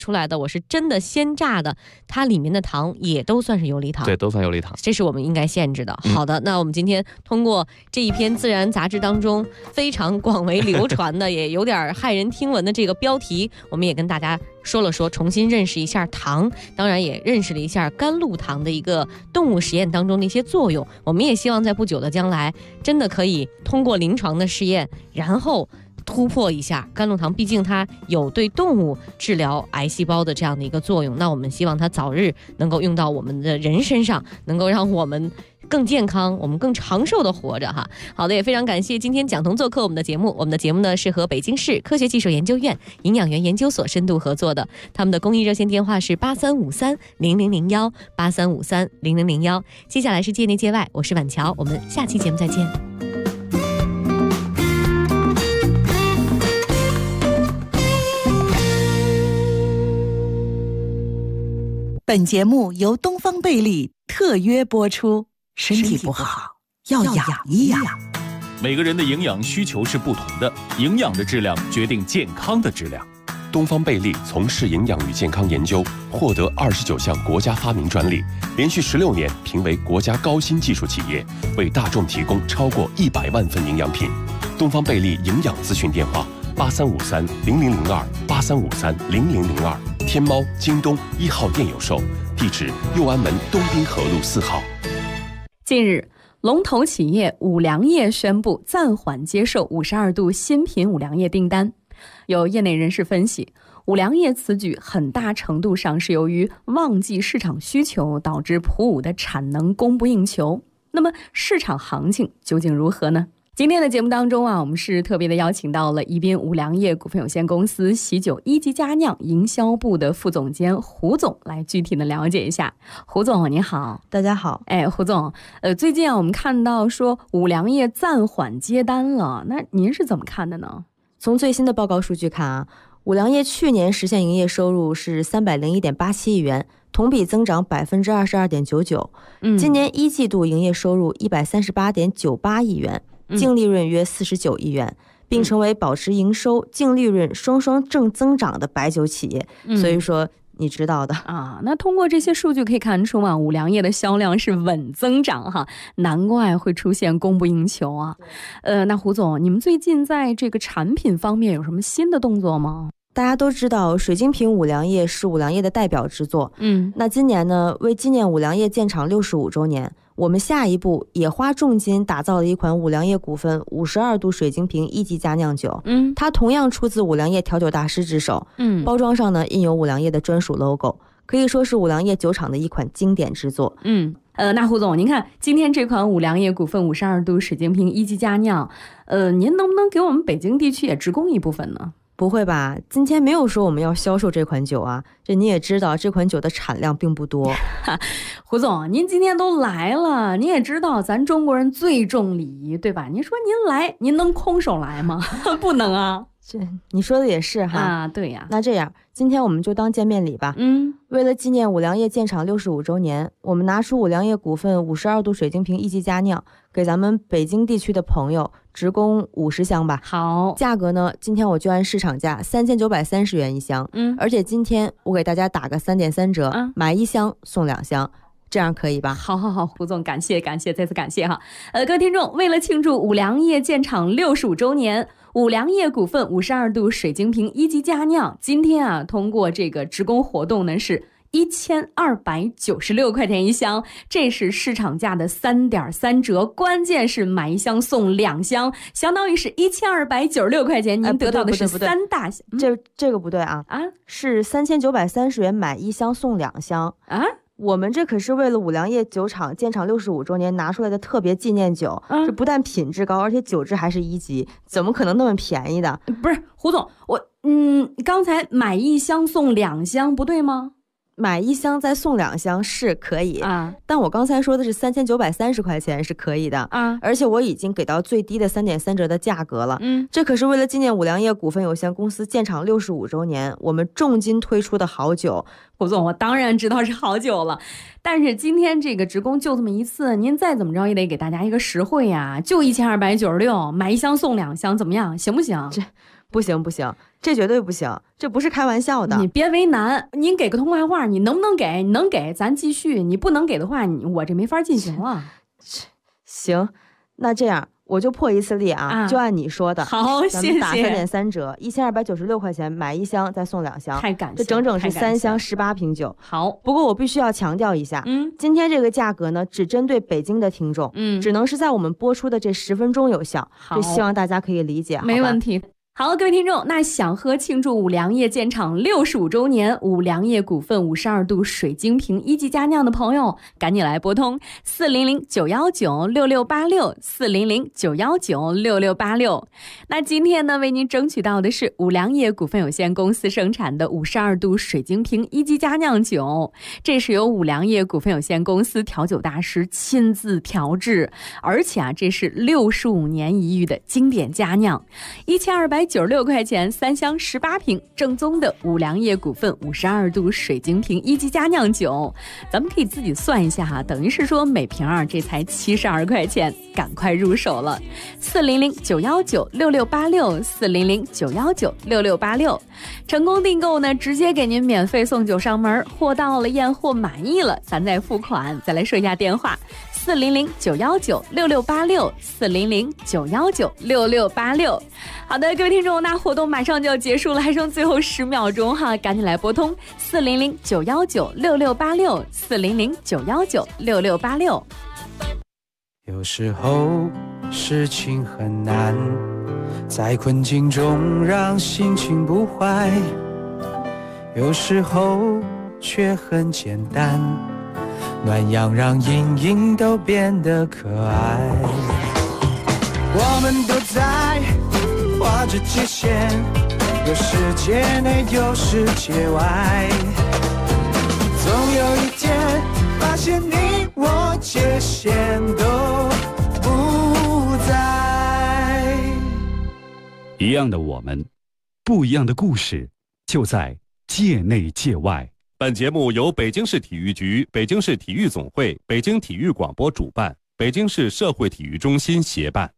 出来的我是真的鲜榨的，它里面的糖也都算是游离糖。 对，都算游离糖， 这是我们应该限制的。好的，那我们今天通过这一篇自然杂志当中非常广为流传的也有点骇人听闻的这个标题，我们也跟大家说了说，重新认识一下糖，当然也认识了一下甘露糖的一个动物实验当中的一些作用。我们也希望在不久的将来真的可以通过临床的试验，然后突破一下甘露糖，毕竟它有对动物治疗癌细胞的这样的一个作用，那我们希望它早日能够用到我们的人身上，能够让我们更健康，我们更长寿的活着哈。好的，也非常感谢今天蒋彤做客我们的节目。我们的节目呢是和北京市科学技术研究院营养元研究所深度合作的，他们的公益热线电话是83530001 83530001。接下来是界内界外，我是婉乔，我们下期节目再见。 本节目由东方贝利特约播出，身体不好要养一养。 每个人的营养需求是不同的，营养的质量决定健康的质量。 东方贝利从事营养与健康研究，获得29项国家发明专利，连续16年评为国家高新技术企业，为大众提供超过100万份营养品。东方贝利营养咨询电话83530002 83530002，天猫、京东1号店有售，地址右安门东滨河路4号。 近日，龙头企业五粮液宣布暂缓接受52度新品五粮液订单。有业内人士分析，五粮液此举很大程度上是由于旺季市场需求导致普五的产能供不应求。那么市场行情究竟如何呢？今天的节目当中我们是特别的邀请到了宜宾五粮液股份有限公司喜酒一级佳酿营销部的副总监胡总来具体的了解一下。胡总你好。 大家好。 胡总，最近我们看到说五粮液暂缓接单了，那您是怎么看的呢？ 从最新的报告数据看五粮液去年实现营业收入是301.87亿元，同比增长22.99%。今年一季度营业收入138.98亿元，净利润约49亿元，并成为保持营收、净利润双双正增长的白酒企业。所以说你知道的那通过这些数据可以看出五粮液的销量是稳增长哈，难怪会出现供不应求啊。那胡总，你们最近在这个产品方面有什么新的动作吗？ 大家都知道水晶瓶五粮液是五粮液的代表之作。那今年呢，为纪念五粮液建厂65周年，我们下一步也花重金打造了一款五粮液股份52度水晶瓶一级佳酿酒。它同样出自五粮液调酒大师之手。包装上呢印有五粮液的专属 logo， 可以说是五粮液酒厂的一款经典之作。 那胡总，您看今天这款五粮液股份52度水晶瓶一级佳酿，您能不能给我们北京地区也直供一部分呢？ 不会吧，今天没有说我们要销售这款酒啊，这你也知道这款酒的产量并不多。 胡总，您今天都来了，您也知道咱中国人最重礼仪，对吧？您说您来，您能空手来吗？不能啊。 这你说的也是哈。 对呀。 那这样今天我们就当见面礼吧。为了纪念五粮液建厂65周年，我们拿出五粮液股份52度水晶瓶一级佳酿，给咱们北京地区的朋友直供50箱吧。 好， 价格呢，今天我就按市场价3930元一箱。而且今天我给大家打个3.3折，买1箱送2箱。这样可以吧？ 好，胡总，感谢，再次感谢哈。各位听众，为了庆祝五粮液建厂65周年，五粮液股份52度水晶瓶一级佳酿，今天通过这个直供活动呢是1296块钱一箱，这是市场价的3.3折，关键是买1箱送2箱，相当于是1296块钱，您得到的是3大箱。 这个不对啊，是3930元买1箱送2箱啊。我们这可是为了五粮液酒厂建厂65周年拿出来的特别纪念酒，这不但品质高，而且酒质还是1级，怎么可能那么便宜的？ 不是胡总，我刚才买1箱送2箱不对吗？ 买1箱再送2箱是可以但我刚才说的是3930块钱是可以的而且我已经给到最低的3.3折的价格了。这可是为了纪念五粮液股份有限公司建厂65周年，我们重金推出的好酒。 胡总，我当然知道是好酒了，但是今天这个直供就这么一次，您再怎么着也得给大家一个实惠呀，就1296，买1箱送2箱，怎么样？行不行？ 这不行，这绝对不行，这不是开玩笑的。 你别为难，您给个痛快话，你能不能给？你能给咱继续，你不能给的话，我这没法进行了。 行，那这样我就破一次例啊，就按你说的。 好，谢谢。 打3.3折，1296块钱买1箱再送2箱， 太感谢， 这整整是3箱18瓶酒。 好， 不过我必须要强调一下，今天这个价格呢，只针对北京的听众，只能是在我们播出的这10分钟有效，这希望大家可以理解。 没问题。好，各位听众，那想喝庆祝五粮液建厂65周年五粮液股份52度水晶瓶1级佳酿的朋友，赶紧来拨通400-919-6686，400-919-6686。那今天呢，为您争取到的是五粮液股份有限公司生产的52度水晶瓶1级佳酿酒，这是由五粮液股份有限公司调酒大师亲自调制，而且这是65年一遇的经典佳酿，1296块钱3箱18瓶，正宗的五粮液股份52度水晶瓶1级佳酿酒，咱们可以自己算一下哈，等于是说每瓶这才72块钱，赶快入手了。400-919-6686，400-919-6686，成功订购呢，直接给您免费送酒上门，货到了验货满意了，咱再付款。再来说一下电话：400-919-6686，400-919-6686。好的，各位听众，那活动马上就要结束了，还剩最后10秒钟哈，赶紧来拨通400-919-6686，400-919-6686。 有时候事情很难，在困境中让心情不坏，有时候却很简单，暖阳让阴影都变得可爱。我们都在画着界限，有世界内有世界外，总有一天发现你我界限都不在。 一样的我们，不一样的故事，就在界内界外。 本节目由北京市体育局、北京市体育总会、北京体育广播主办，北京市社会体育中心协办。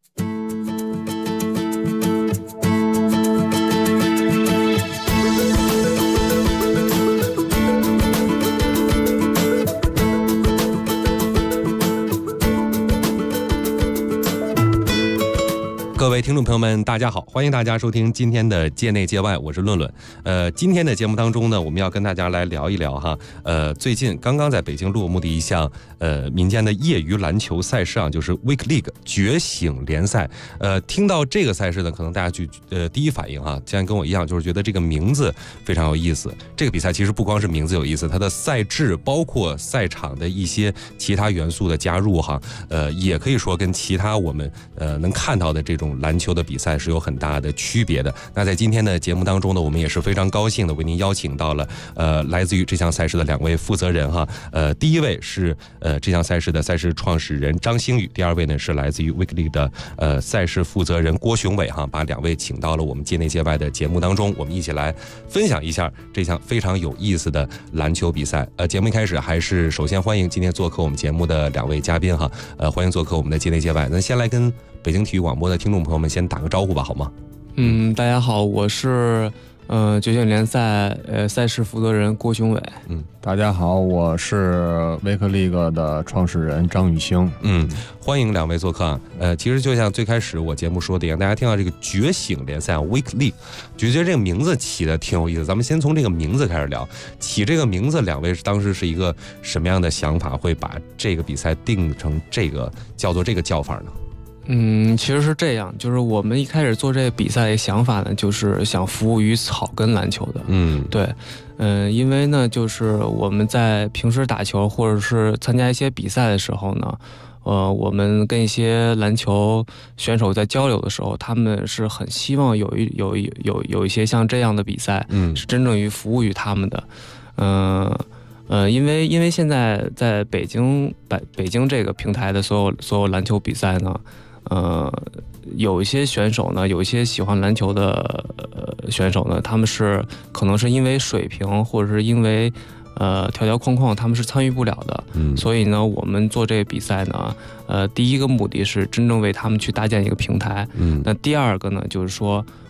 各位听众朋友们，大家好，欢迎大家收听今天的界内界外，我是论论。今天的节目当中呢，我们要跟大家来聊一聊哈，最近刚刚在北京落幕的一项民间的业余篮球赛事啊，就是 Week League 觉醒联赛。听到这个赛事呢，可能大家就第一反应啊，既然跟我一样，就是觉得这个名字非常有意思。这个比赛其实不光是名字有意思，它的赛制包括赛场的一些其他元素的加入哈，也可以说跟其他我们能看到的这种篮球的比赛是有很大的区别的。那在今天的节目当中呢，我们也是非常高兴的为您邀请到了来自于这项赛事的2位负责人哈。第一位是这项赛事的赛事创始人张星宇，第二位呢是来自于 Weekly 的赛事负责人郭雄伟哈，把2位请到了我们界内界外的节目当中，我们一起来分享一下这项非常有意思的篮球比赛。节目一开始还是首先欢迎今天做客我们节目的2位嘉宾哈，欢迎做客我们的界内界外。那先来跟北京体育广播的听众朋友们先打个招呼吧，好吗？ 大家好，我是觉醒联赛赛事负责人郭雄伟。 大家好，我是维克利格的创始人张宇星。 欢迎2位做客啊。其实就像最开始我节目说的一样，大家听到这个觉醒联赛 Week League， 就觉得这个名字起的挺有意思。咱们先从这个名字开始聊，起这个名字2位当时是一个什么样的想法，会把这个比赛定成这个叫做这个叫法呢？ 其实是这样，就是我们一开始做这个比赛的想法呢，就是想服务于草根篮球的。对，因为呢，就是我们在平时打球或者是参加一些比赛的时候呢，我们跟一些篮球选手在交流的时候，他们是很希望有一些像这样的比赛，是真正于服务于他们的。因为现在在北京这个平台的所有篮球比赛呢，有一些选手呢，有一些喜欢篮球的选手呢，他们是可能是因为水平或者是因为条框框他们是参与不了的。所以呢，我们做这个比赛呢，第一个目的是真正为他们去搭建一个平台。那第二个呢，就是说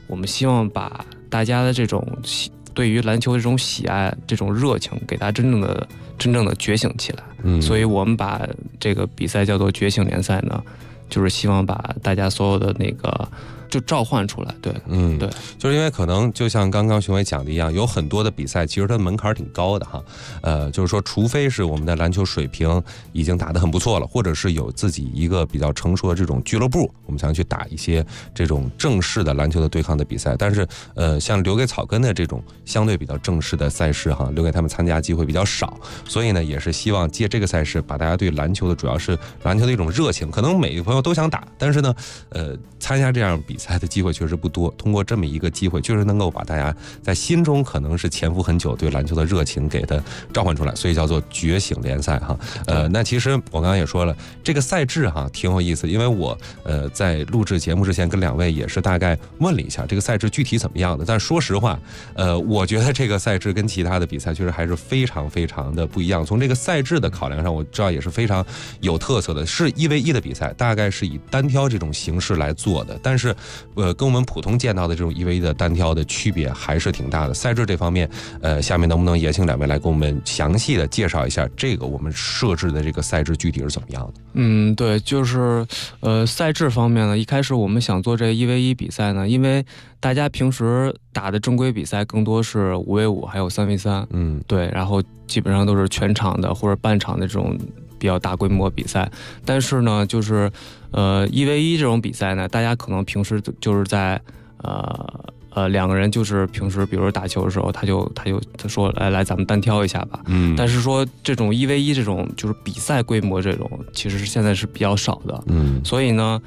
我们希望把大家的这种对于篮球的这种喜爱、这种热情，给它真正的觉醒起来。所以我们把这个比赛叫做觉醒联赛呢，就是希望把大家所有的那个就召唤出来。对，对， 就是因为可能就像刚刚熊伟讲的一样，有很多的比赛其实它的门槛挺高的哈。就是说，除非是我们的篮球水平已经打得很不错了，或者是有自己一个比较成熟的这种俱乐部，我们想去打一些这种正式的篮球的对抗的比赛。但是像留给草根的这种相对比较正式的赛事哈，留给他们参加机会比较少，所以呢，也是希望借这个赛事把大家对篮球的主要是篮球的一种热情，可能每个朋友都想打，但是呢，参加这样比赛的机会确实不多。通过这么一个机会，确实能够把大家在心中可能是潜伏很久对篮球的热情给它召唤出来，所以叫做觉醒联赛哈。那其实我刚刚也说了，这个赛制哈挺有意思，因为我在录制节目之前跟两位也是大概问了一下这个赛制具体怎么样的。但说实话，我觉得这个赛制跟其他的比赛确实还是非常非常的不一样。从这个赛制的考量上，我知道也是非常有特色的，是1v1的比赛，大概是以单挑这种形式来做的。但是跟我们普通见到的这种1v1的单挑的区别还是挺大的。赛制这方面，下面能不能也请两位来给我们详细的介绍一下这个我们设置的这个赛制具体是怎么样的？ 对，就是赛制方面呢，一开始我们想做这1v1比赛呢，因为大家平时打的正规比赛更多是5v5还有3v3，对，然后基本上都是全场的或者半场的这种比较大规模比赛。但是呢，就是1v1这种比赛呢，大家可能平时就是在两个人就是平时比如说打球的时候，他说来咱们单挑一下吧。但是说这种1v1这种就是比赛规模这种，其实是现在是比较少的。所以呢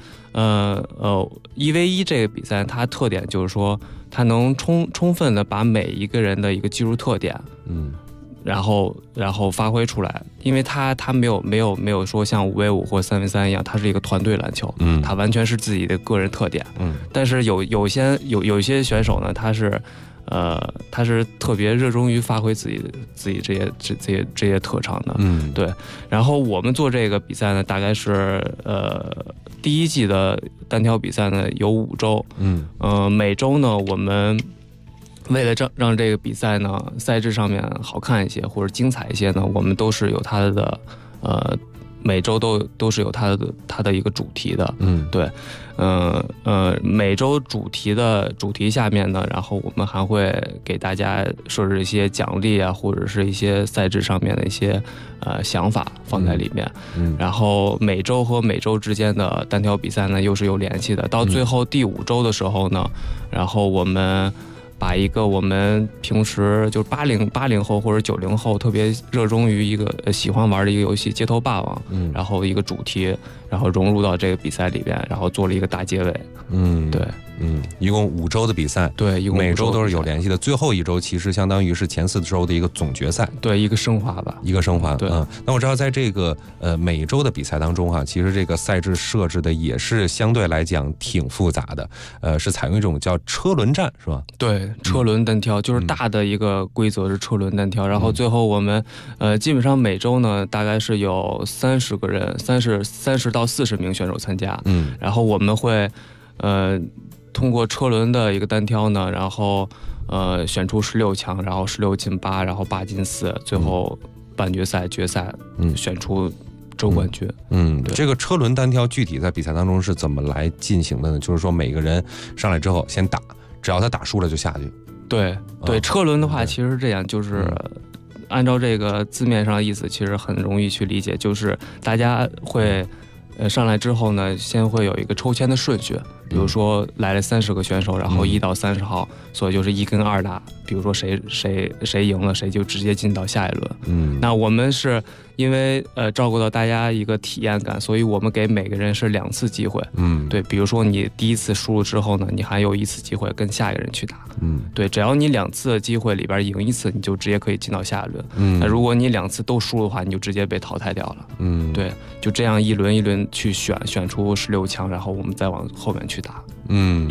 1v1这个比赛它特点就是说它能充分的把每一个人的一个技术特点然后发挥出来，因为他没有说像5v5或3v3一样，它是一个团队篮球，它完全是自己的个人特点。但是有一些选手呢，他是特别热衷于发挥自己这些特长的。对。然后我们做这个比赛呢，大概是第一季的单挑比赛呢有5周，每周呢我们为了让这个比赛呢赛制上面好看一些或者精彩一些呢，我们都是有它的每周都是有它的一个主题的。对。每周主题下面呢，然后我们还会给大家设置一些奖励啊，或者是一些赛制上面的一些想法放在里面。然后每周和每周之间的单挑比赛呢又是有联系的。到最后第5周的时候呢，然后我们把一个我们平时就80后或者90后特别热衷于一个喜欢玩的一个游戏街头霸王，然后一个主题，然后融入到这个比赛里边，然后做了一个大结尾。对。一共5周的比赛，对，一共每周都是有联系的。最后1周其实相当于是前4周的一个总决赛，对，一个升华吧，一个升华。对，那我知道在这个每周的比赛当中其实这个赛制设置的也是相对来讲挺复杂的，是采用一种叫车轮战，是吧？对，车轮单挑就是大的一个规则是车轮单挑，然后最后我们基本上每周呢大概是有30个人，30到40名选手参加，然后我们会通过车轮的一个单挑呢，然后选出16强，然后16进8，然后8进4，最后半决赛、决赛选出周冠军。这个车轮单挑具体在比赛当中是怎么来进行的呢？就是说每个人上来之后先打，只要他打输了就下去。对，车轮的话其实是这样，就是按照这个字面上的意思，其实很容易去理解，就是大家会上来之后呢，先会有一个抽签的顺序。比如说来了30个选手，然后1到30号，所以就是1跟2打。比如说谁赢了，谁就直接进到下一轮。那我们是因为照顾到大家一个体验感，所以我们给每个人是2次机会。对，比如说你第1次输了之后呢，你还有1次机会跟下一个人去打。对，只要你2次的机会里边赢1次，你就直接可以进到下一轮。那如果你2次都输的话，你就直接被淘汰掉了。对，就这样一轮一轮去选出16强，然后我们再往后面去打。对。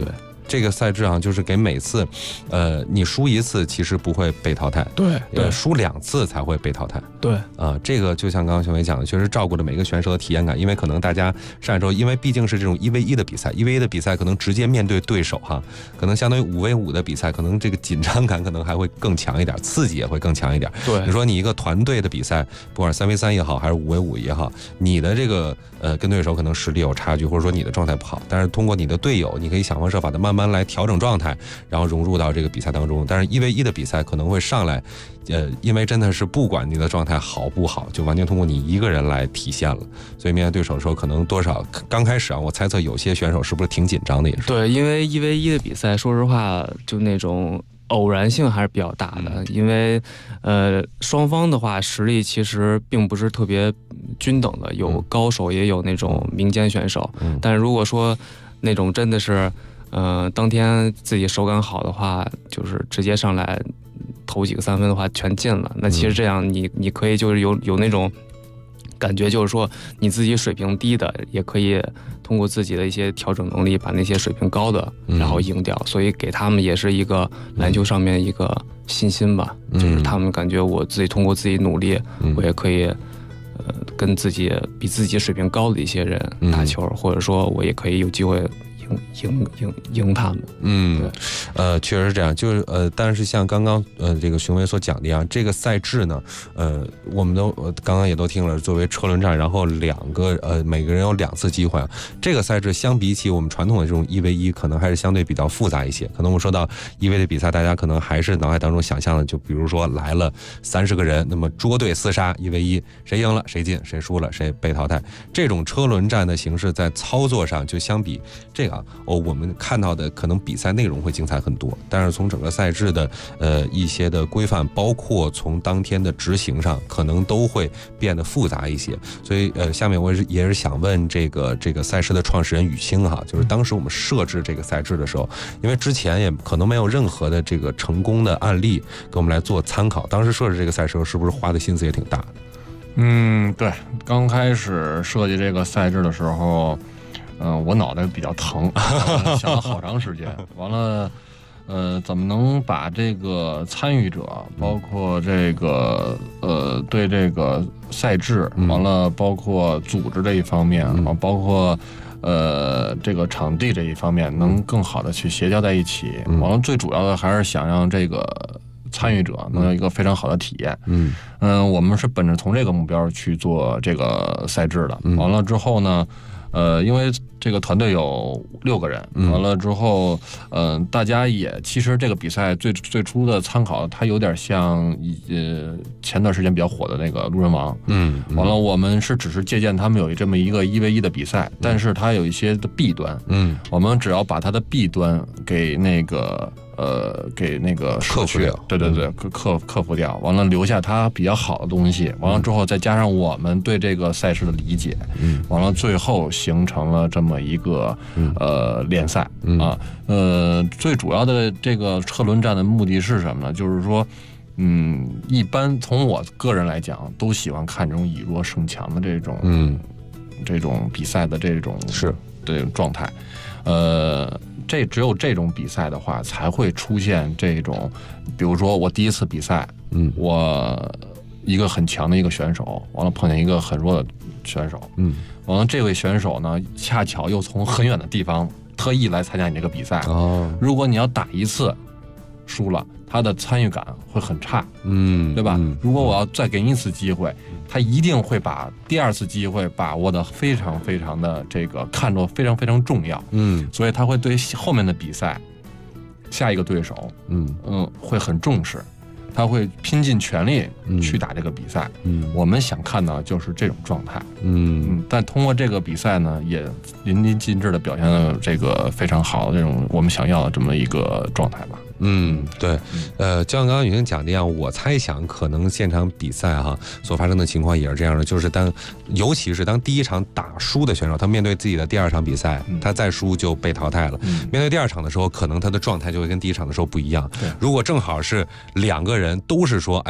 这个赛制啊，就是给每次，你输1次其实不会被淘汰， 对， 输2次才会被淘汰， 对这个就像刚刚熊伟讲的，确实照顾了每个选手的体验感，因为可能大家上来之后，因为毕竟是这种1v1的比赛，1v1的比赛可能直接面对对手哈，可能相当于5v5的比赛，可能这个紧张感可能还会更强一点，刺激也会更强一点。 对， 你说你一个团队的比赛，不管是3v3也好，还是5v5也好，你的这个跟对手可能实力有差距，或者说你的状态不好，但是通过你的队友，你可以想方设法的慢慢来调整状态，然后融入到这个比赛当中。但是1v1的比赛可能会上来，因为真的是不管你的状态好不好，就完全通过你一个人来体现了。所以面对对手的时候，可能多少刚开始啊，我猜测有些选手是不是挺紧张的也是。 对，因为1v1的比赛，说实话，就那种偶然性还是比较大的，因为双方的话实力其实并不是特别均等的，有高手也有那种民间选手，但是如果说那种真的是当天自己手感好的话，就是直接上来投几个3分的话全进了，那其实这样你可以就是有那种感觉，就是说你自己水平低的也可以通过自己的一些调整能力把那些水平高的然后赢掉，所以给他们也是一个篮球上面一个信心吧，就是他们感觉我自己通过自己努力，我也可以跟比自己水平高的一些人打球，或者说我也可以有机会赢他们。 确实是这样，就是但是像刚刚这个熊伟所讲的呀，这个赛制呢，我们都刚刚也都听了，作为车轮战，然后每个人有2次机会啊。这个赛制相比起我们传统的这种1v1，可能还是相对比较复杂一些。可能我说到1v1的比赛，大家可能还是脑海当中想象的，就比如说来了30个人，那么捉对厮杀1v1，谁赢了谁进，谁输了谁被淘汰。这种车轮战的形式在操作上就相比这个我们看到的可能比赛内容会精彩很多，但是从整个赛制的一些的规范，包括从当天的执行上，可能都会变得复杂一些。所以下面我也是想问这个赛事的创始人宇清哈，就是当时我们设置这个赛制的时候，因为之前也可能没有任何的这个成功的案例给我们来做参考，当时设置这个赛事是不是花的心思也挺大的？ 对，刚开始设计这个赛制的时候，我脑袋比较疼，想了好长时间。完了，怎么能把这个参与者，包括这个对这个赛制，完了包括组织这一方面，包括这个场地这一方面，能更好的去协调在一起。完了，最主要的还是想让这个参与者能有一个非常好的体验。我们是本着从这个目标去做这个赛制的。完了之后呢，因为这个团队有6个人，完了之后，大家也其实这个比赛最初的参考，它有点像前段时间比较火的那个路人王，完了我们只是借鉴他们有这么一个1v1的比赛，但是它有一些的弊端，我们只要把它的弊端给那个克服掉， 对，克服掉，完了留下它比较好的东西，完了之后再加上我们对这个赛事的理解，完了最后形成了这么一个联赛啊。最主要的这个车轮战的目的是什么呢？就是说，一般从我个人来讲，都喜欢看这种以弱胜强的这种比赛的这种状态。只有这种比赛的话，才会出现这种，比如说我第一次比赛，我一个很强的一个选手，完了碰见一个很弱的选手，完了这位选手呢，恰巧又从很远的地方特意来参加你这个比赛，如果你要打一次输了，他的参与感会很差，对吧？如果我要再给你一次机会，他一定会把第2次机会把握的非常非常的这个看作非常非常重要，所以他会对后面的比赛，下一个对手，会很重视，他会拼尽全力去打这个比赛。我们想看到就是这种状态，但通过这个比赛呢，也淋漓尽致的表现了这个非常好的这种我们想要的这么一个状态吧。 对，就像刚刚宇清讲的一样，我猜想可能现场比赛所发生的情况也是这样的，就是尤其是当第一场打输的选手，他面对自己的第2场比赛，他再输就被淘汰了。面对第2场的时候，可能他的状态就会跟第1场的时候不一样。如果正好是2个人都是说，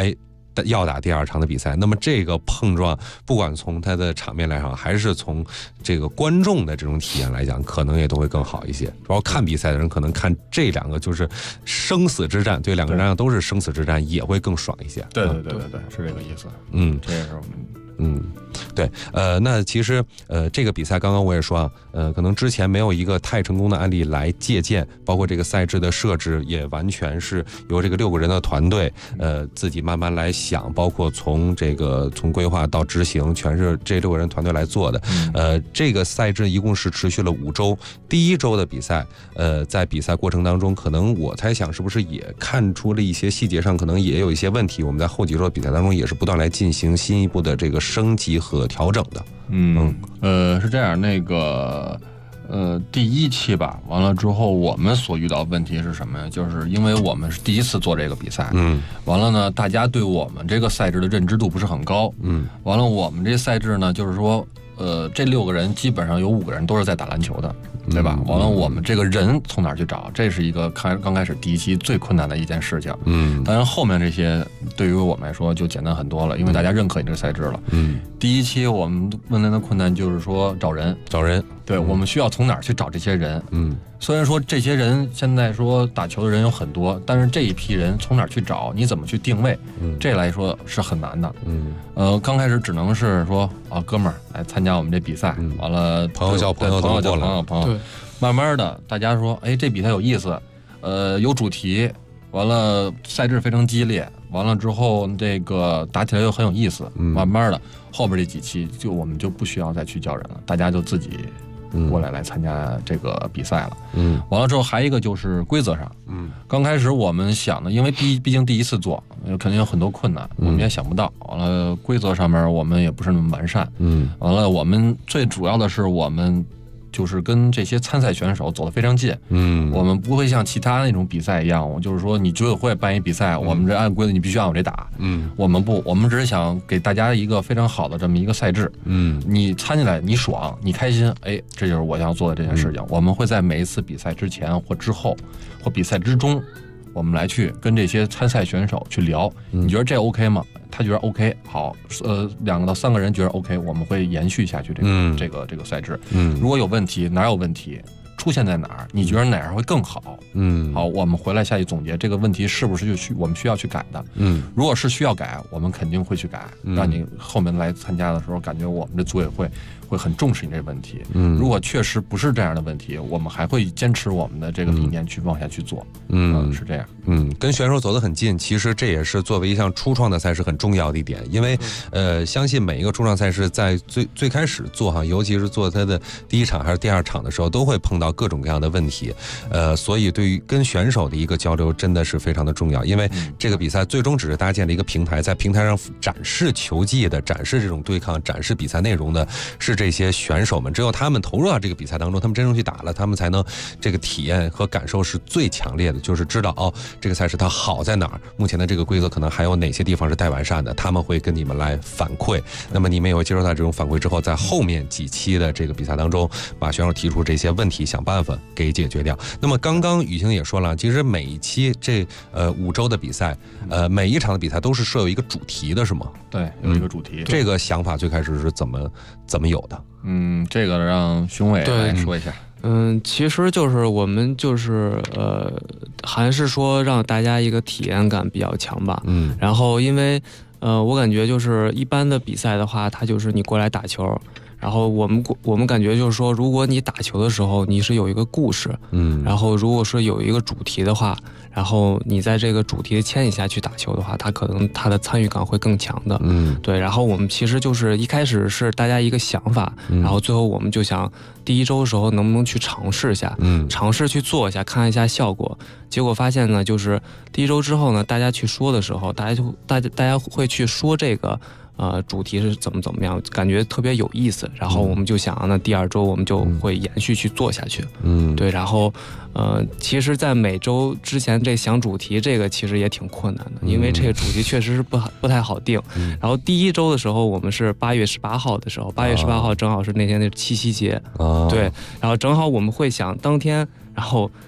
要打第2场的比赛。那么这个碰撞，不管从它的场面来讲，还是从这个观众的这种体验来讲，可能也都会更好一些。然后看比赛的人可能看这2个就是生死之战，对2个人来讲都是生死之战，也会更爽一些。 对，是这个意思。这也是我们。 对，那其实这个比赛刚刚我也说啊，可能之前没有一个太成功的案例来借鉴，包括这个赛制的设置也完全是由这个6个人的团队自己慢慢来想，包括从规划到执行，全是这6个人团队来做的。这个赛制一共是持续了5周，第1周的比赛，在比赛过程当中，可能我猜想是不是也看出了一些细节上可能也有一些问题，我们在后几周的比赛当中也是不断来进行新一步的这个升级和调整的。 是这样，第1期吧，完了之后我们所遇到问题是什么呀？就是因为我们是第一次做这个比赛，完了呢，大家对我们这个赛制的认知度不是很高，完了我们这赛制呢，就是说，这6个人基本上有5个人都是在打篮球的，对吧？完了，我们这个人从哪儿去找？这是一个刚开始第1期最困难的一件事情。当然后面这些对于我们来说就简单很多了，因为大家认可你这个赛制了。第1期我们面临的困难就是说找人。对，我们需要从哪儿去找这些人？虽然说这些人现在说打球的人有很多，但是这一批人从哪儿去找？你怎么去定位？这来说是很难的。刚开始只能是说啊，哥们儿来参加我们这比赛，完了朋友叫朋友， 对，慢慢的大家说，哎，这比赛有意思，有主题，完了赛制非常激烈，完了之后这个打起来又很有意思，慢慢的后边这几期我们就不需要再去叫人了，大家就自己过来参加这个比赛了。完了之后还一个就是规则上，刚开始我们想的，因为毕竟第1次做，肯定有很多困难，我们也想不到。完了规则上面我们也不是那么完善，完了我们最主要的是我们就是跟这些参赛选手走得非常近，我们不会像其他那种比赛一样，就是说你组委会办一比赛，我们这按规则你必须按我这打，我们不，我们只是想给大家一个非常好的这么一个赛制，你参进来你爽你开心，哎，这就是我想做的这件事情。我们会在每一次比赛之前或之后或比赛之中，我们来去跟这些参赛选手去聊，你觉得这 OK 吗？他觉得 OK， 好，2个到3个人觉得 OK， 我们会延续下去这个赛制。如果有问题，哪有问题？出现在哪儿？你觉得哪儿会更好？好，我们回来下去总结这个问题是不是我们需要去改的？如果是需要改，我们肯定会去改，让你后面来参加的时候感觉我们的组委会会很重视你这个问题。如果确实不是这样的问题，我们还会坚持我们的这个理念去往下去做。是这样。 跟选手走得很近，其实这也是作为一项初创的赛事很重要的一点，因为相信每一个初创赛事在最开始做哈，尤其是做它的第1场还是第2场的时候，都会碰到各种各样的问题。所以对于跟选手的一个交流真的是非常的重要，因为这个比赛最终只是搭建了一个平台，在平台上展示球技的、展示这种对抗、展示比赛内容的是这些选手们，只有他们投入到这个比赛当中，他们真正去打了，他们才能这个体验和感受是最强烈的，就是知道这个赛事它好在哪儿，目前的这个规则可能还有哪些地方是待完善的，他们会跟你们来反馈，那么你们也会接受到这种反馈之后，在后面几期的这个比赛当中，把选手提出这些问题想办法给解决掉。那么刚刚雨晴也说了，其实每一期这5周的比赛，每一场的比赛都是设有一个主题的，是吗？ 对，有一个主题。 这个想法最开始是怎么有的？ 这个让熊伟来说一下。 其实就是我们就是还是说让大家一个体验感比较强吧。然后因为我感觉就是一般的比赛的话，它就是你过来打球。然后我们感觉就是说，如果你打球的时候你是有一个故事，然后如果是有一个主题的话，然后你在这个主题的牵引下去打球的话，它可能它的参与感会更强的。对。然后我们其实就是一开始是大家一个想法，然后最后我们就想第1周的时候能不能去尝试一下，尝试去做一下，看一下效果。结果发现呢，就是第1周之后呢，大家去说的时候，大家会去说这个。主题是怎么样，感觉特别有意思，然后我们就想，那第2周我们就会延续去做下去。对，然后其实在每周之前这想主题这个其实也挺困难的，因为这个主题确实是不太好定。然后第1周的时候我们是8月18号的时候，8月18号正好是那天的7夕节。对，然后正好我们会想当天，然后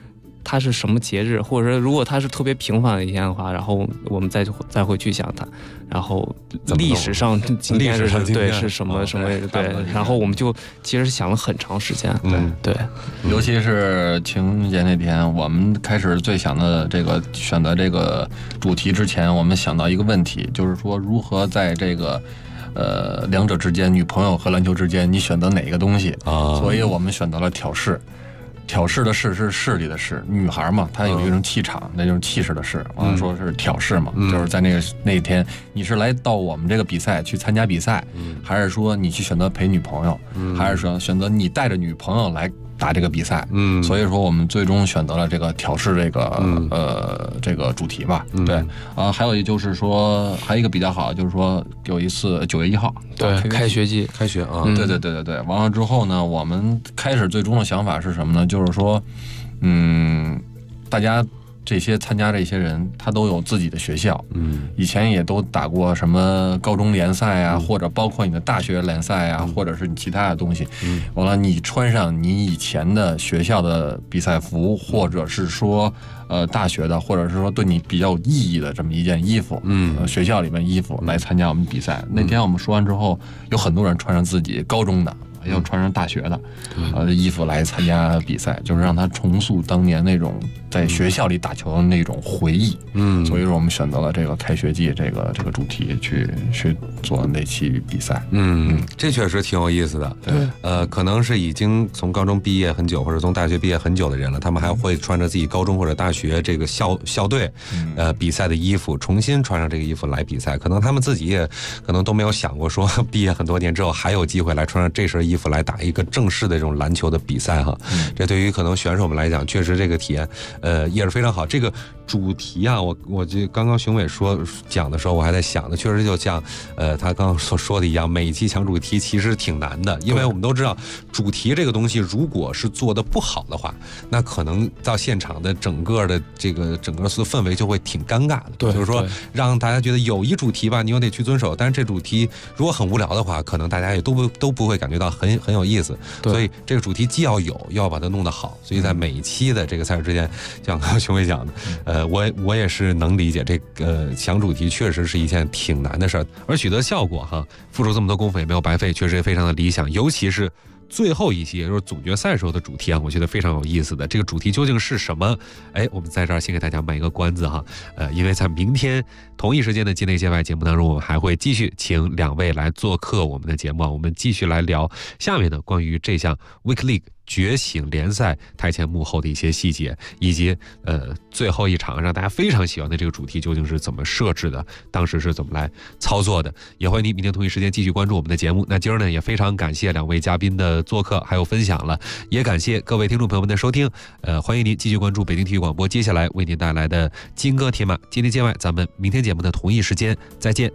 它是什么节日，或者说如果它是特别平凡的一天的话，然后我们再会去想它，然后历史上今天是什么对，然后我们就其实想了很长时间，对， 尤其是情人节那天，我们开始最想的这个选择这个主题之前，我们想到一个问题，就是说如何在这个两者之间，女朋友和篮球之间，你选择哪一个东西啊？所以我们选择了挑事。挑事的事是势力的势，女孩嘛，她有一种气场，那就是气势的势。完了说是挑事嘛，就是在那一天，你是来到我们这个比赛去参加比赛，还是说你去选择陪女朋友，还是说选择你带着女朋友来打这个比赛？所以说我们最终选择了这个挑事这个主题吧。对还有就是说还有一个比较好，就是说有一次9月1号， 对，开学季开学啊， 对。完了之后呢，我们开始最终的想法是什么呢？就是说，大家这些参加这些人，他都有自己的学校，以前也都打过什么高中联赛啊，或者包括你的大学联赛啊，或者是你其他的东西。完了，你穿上你以前的学校的比赛服，或者是说大学的，或者是说对你比较有意义的这么一件衣服，学校里面衣服来参加我们比赛。那天我们说完之后，有很多人穿上自己高中的。要穿上大学的衣服来参加比赛，就是让他重塑当年那种在学校里打球的那种回忆。所以说我们选择了这个开学季这个主题去做那期比赛。 这确实挺有意思的。 对， 可能是已经从高中毕业很久，或者从大学毕业很久的人了，他们还会穿着自己高中或者大学这个校队比赛的衣服，重新穿上这个衣服来比赛。可能他们自己也可能都没有想过说毕业很多年之后还有机会来穿上这身衣服来打一个正式的这种篮球的比赛哈。这对于可能选手们来讲，确实这个体验也是非常好。这个主题啊，我就刚刚熊伟讲的时候，我还在想的，确实就像他刚刚所说的一样，每一期抢主题其实挺难的，因为我们都知道主题这个东西如果是做的不好的话，那可能到现场的整个氛围就会挺尴尬的。 对， 就是说让大家觉得有一主题吧，你又得去遵守，但是这主题如果很无聊的话，可能大家也都不会感觉到很有意思。所以这个主题既要有，又要把它弄得好。所以在每一期的这个赛事之间，像刚刚熊伟讲的，我也是能理解这个抢主题确实是一件挺难的事儿，而取得效果哈，付出这么多功夫也没有白费，确实也非常的理想。尤其是最后一期，也就是总决赛时候的主题啊，我觉得非常有意思的。这个主题究竟是什么？我们在这儿先给大家卖一个关子哈。因为在明天同一时间的境内界外节目当中，我们还会继续请2位来做客我们的节目啊，我们继续来聊下面的关于这项 Week League 觉醒联赛台前幕后的一些细节，以及最后一场让大家非常喜欢的这个主题究竟是怎么设置的，当时是怎么来操作的。也欢迎你明天同一时间继续关注我们的节目。那今儿呢，也非常感谢2位嘉宾的做客还有分享了，也感谢各位听众朋友们的收听。欢迎您继续关注北京体育广播接下来为您带来的金戈铁马境内界外，咱们明天节目的同一时间再见。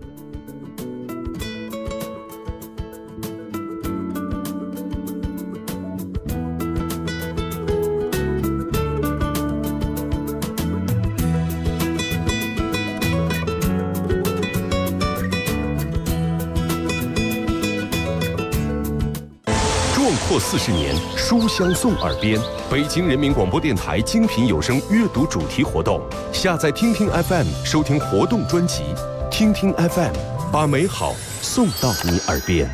过40年，书香送耳边。北京人民广播电台精品有声阅读主题活动，下载听听 FM 收听活动专辑，听听 FM 把美好送到你耳边。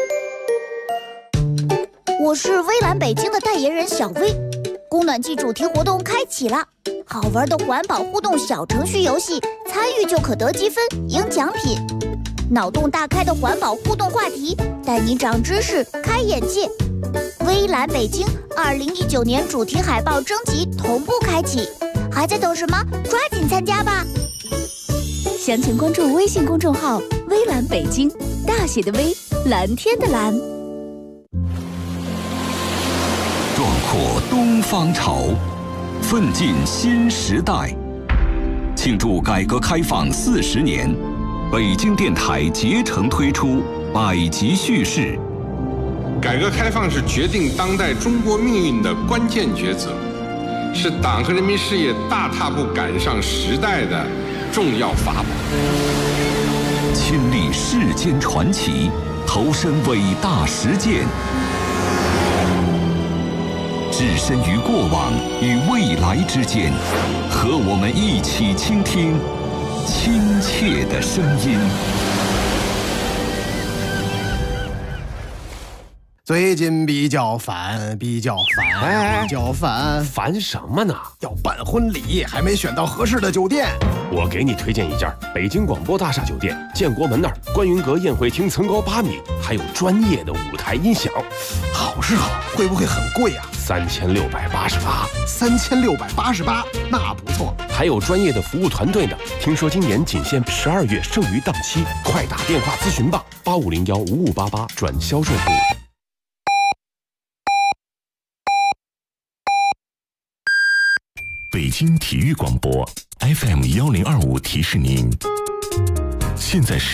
我是微蓝北京的代言人小薇，供暖季主题活动开启了，好玩的环保互动小程序游戏，参与就可得积分赢奖品。脑洞大开的环保互动话题，带你长知识开眼界。微蓝北京2019年主题海报征集同步开启，还在等什么？抓紧参加吧！详情关注微信公众号“微蓝北京”，大写的微，蓝天的蓝。 壮阔东方潮，奋进新时代。庆祝改革开放40年，北京电台竭诚推出百集叙事。 改革开放是决定当代中国命运的关键抉择，是党和人民事业大踏步赶上时代的重要法宝。 亲历世间传奇，投身伟大实践。 置身于过往与未来之间，和我们一起倾听亲切的声音。 最近比较烦， 烦什么呢？ 要办婚礼，还没选到合适的酒店。 我给你推荐一家北京广播大厦酒店，建国门那儿，观云阁宴会厅层高8米，还有专业的舞台音响。 好是好，会不会很贵啊 ？3688。 3688，那不错。 还有专业的服务团队呢。听说今年仅限12月剩余档期，快打电话咨询吧，85015588转销售部。 北京体育广播 FM1025提示您，现在是